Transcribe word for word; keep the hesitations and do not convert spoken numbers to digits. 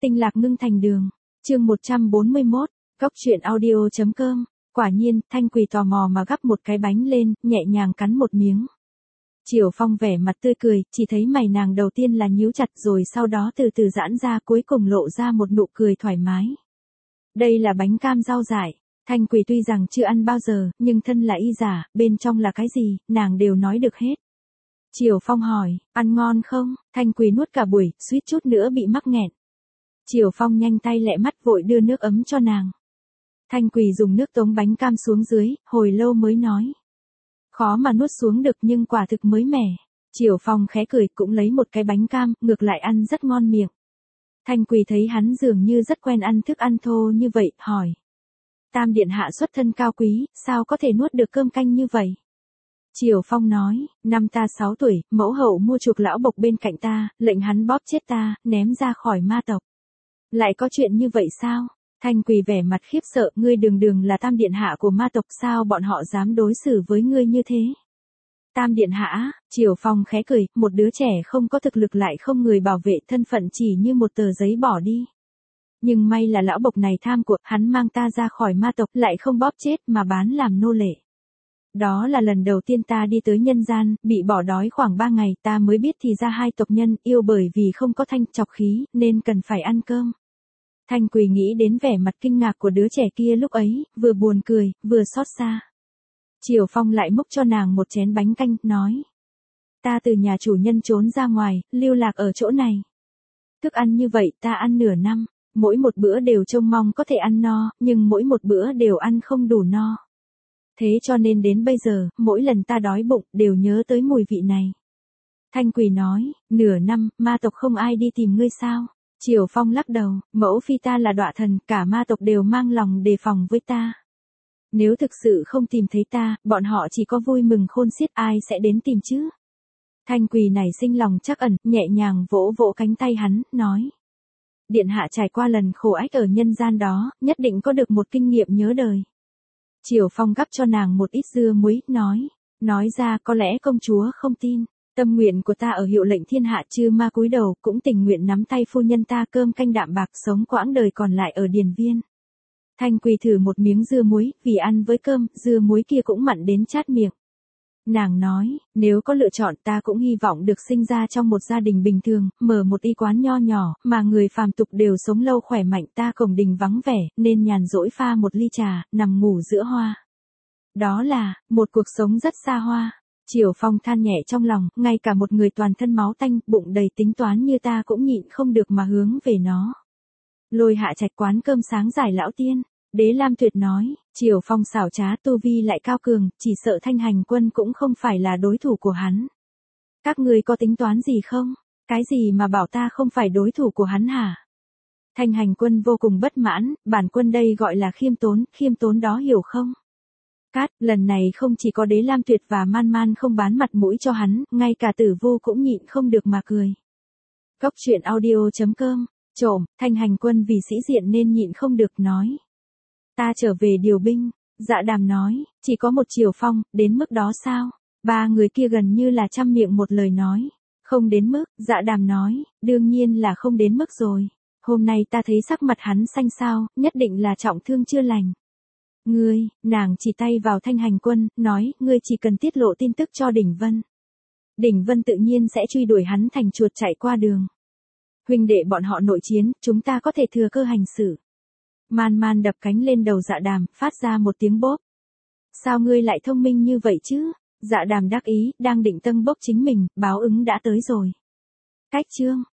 tinh lạc ngưng thành đường. Chương một trăm bốn mươi mốt, cốc truyện audio chấm com. Quả nhiên, Thanh Quỳ tò mò mà gắp một cái bánh lên, nhẹ nhàng cắn một miếng. Triều Phong vẻ mặt tươi cười, chỉ thấy mày nàng đầu tiên là nhíu chặt rồi sau đó từ từ giãn ra, cuối cùng lộ ra một nụ cười thoải mái. Đây là bánh cam rau dại. Thanh Quỳ tuy rằng chưa ăn bao giờ, nhưng thân là y giả, bên trong là cái gì, nàng đều nói được hết. Triều Phong hỏi, ăn ngon không? Thanh Quỳ nuốt cả buổi, suýt chút nữa bị mắc nghẹn. Triều Phong nhanh tay lẹ mắt vội đưa nước ấm cho nàng. Thanh Quỳ dùng nước tống bánh cam xuống dưới, hồi lâu mới nói. Khó mà nuốt xuống được nhưng quả thực mới mẻ. Triều Phong khẽ cười cũng lấy một cái bánh cam, ngược lại ăn rất ngon miệng. Thanh Quỳ thấy hắn dường như rất quen ăn thức ăn thô như vậy, hỏi. Tam điện hạ xuất thân cao quý, sao có thể nuốt được cơm canh như vậy? Triều Phong nói, năm ta sáu tuổi, mẫu hậu mua chuộc lão bộc bên cạnh ta, lệnh hắn bóp chết ta, ném ra khỏi ma tộc. Lại có chuyện như vậy sao? Thanh Quỳ vẻ mặt khiếp sợ, ngươi đường đường là tam điện hạ của ma tộc, sao bọn họ dám đối xử với ngươi như thế? Tam điện hạ, Triều Phong khẽ cười, một đứa trẻ không có thực lực lại không người bảo vệ, thân phận chỉ như một tờ giấy bỏ đi. Nhưng may là lão bộc này tham của, hắn mang ta ra khỏi ma tộc, lại không bóp chết mà bán làm nô lệ. Đó là lần đầu tiên ta đi tới nhân gian, bị bỏ đói khoảng ba ngày, ta mới biết thì ra hai tộc nhân yêu bởi vì không có thanh trọc khí, nên cần phải ăn cơm. Thanh Quỳ nghĩ đến vẻ mặt kinh ngạc của đứa trẻ kia lúc ấy, vừa buồn cười, vừa xót xa. Triều Phong lại múc cho nàng một chén bánh canh, nói. Ta từ nhà chủ nhân trốn ra ngoài, lưu lạc ở chỗ này. Thức ăn như vậy ta ăn nửa năm, mỗi một bữa đều trông mong có thể ăn no, nhưng mỗi một bữa đều ăn không đủ no. Thế cho nên đến bây giờ, mỗi lần ta đói bụng, đều nhớ tới mùi vị này. Thanh Quỳ nói, nửa năm, ma tộc không ai đi tìm ngươi sao? Triều Phong lắc đầu, mẫu phi ta là đọa thần, cả ma tộc đều mang lòng đề phòng với ta. Nếu thực sự không tìm thấy ta, bọn họ chỉ có vui mừng khôn xiết, ai sẽ đến tìm chứ? Thanh Quỳ nảy sinh lòng trắc ẩn, nhẹ nhàng vỗ vỗ cánh tay hắn, nói. Điện hạ trải qua lần khổ ách ở nhân gian đó, nhất định có được một kinh nghiệm nhớ đời. Triều Phong gắp cho nàng một ít dưa muối, nói. Nói ra có lẽ công chúa không tin. Tâm nguyện của ta ở hiệu lệnh thiên hạ chư ma cúi đầu, cũng tình nguyện nắm tay phu nhân ta cơm canh đạm bạc sống quãng đời còn lại ở điền viên. Thanh Quỳ thử một miếng dưa muối, vì ăn với cơm, dưa muối kia cũng mặn đến chát miệng. Nàng nói, nếu có lựa chọn ta cũng hy vọng được sinh ra trong một gia đình bình thường, mở một y quán nho nhỏ, mà người phàm tục đều sống lâu khỏe mạnh, ta cổng đình vắng vẻ, nên nhàn rỗi pha một ly trà, nằm ngủ giữa hoa. Đó là, một cuộc sống rất xa hoa. Triều Phong than nhẹ trong lòng, ngay cả một người toàn thân máu tanh, bụng đầy tính toán như ta cũng nhịn không được mà hướng về nó. Lôi Hạ Trạch quán cơm sáng giải lão tiên. Đế Lam Tuyệt nói, Triều Phong xảo trá, tu vi lại cao cường, chỉ sợ Thanh Hành Quân cũng không phải là đối thủ của hắn. Các ngươi có tính toán gì không? Cái gì mà bảo ta không phải đối thủ của hắn hả? Thanh Hành Quân vô cùng bất mãn, bản quân đây gọi là khiêm tốn, khiêm tốn đó hiểu không? Cát, lần này không chỉ có Đế Lam Tuyệt và Man Man không bán mặt mũi cho hắn, ngay cả Tử Vô cũng nhịn không được mà cười. Cốc truyện audio chấm com, trộm, Thanh Hành Quân vì sĩ diện nên nhịn không được nói. Ta trở về điều binh, Dạ Đàm nói, chỉ có một Triều Phong, đến mức đó sao? Ba người kia gần như là trăm miệng một lời nói. Không đến mức, Dạ Đàm nói, đương nhiên là không đến mức rồi. Hôm nay ta thấy sắc mặt hắn xanh xao, nhất định là trọng thương chưa lành. Ngươi, nàng chỉ tay vào Thanh Hành Quân, nói, ngươi chỉ cần tiết lộ tin tức cho Đỉnh Vân. Đỉnh Vân tự nhiên sẽ truy đuổi hắn thành chuột chạy qua đường. Huynh đệ bọn họ nội chiến, chúng ta có thể thừa cơ hành xử. Man Man đập cánh lên đầu Dạ Đàm, phát ra một tiếng bốp. Sao ngươi lại thông minh như vậy chứ? Dạ Đàm đắc ý, đang định tâng bốc chính mình, báo ứng đã tới rồi. Cách chương.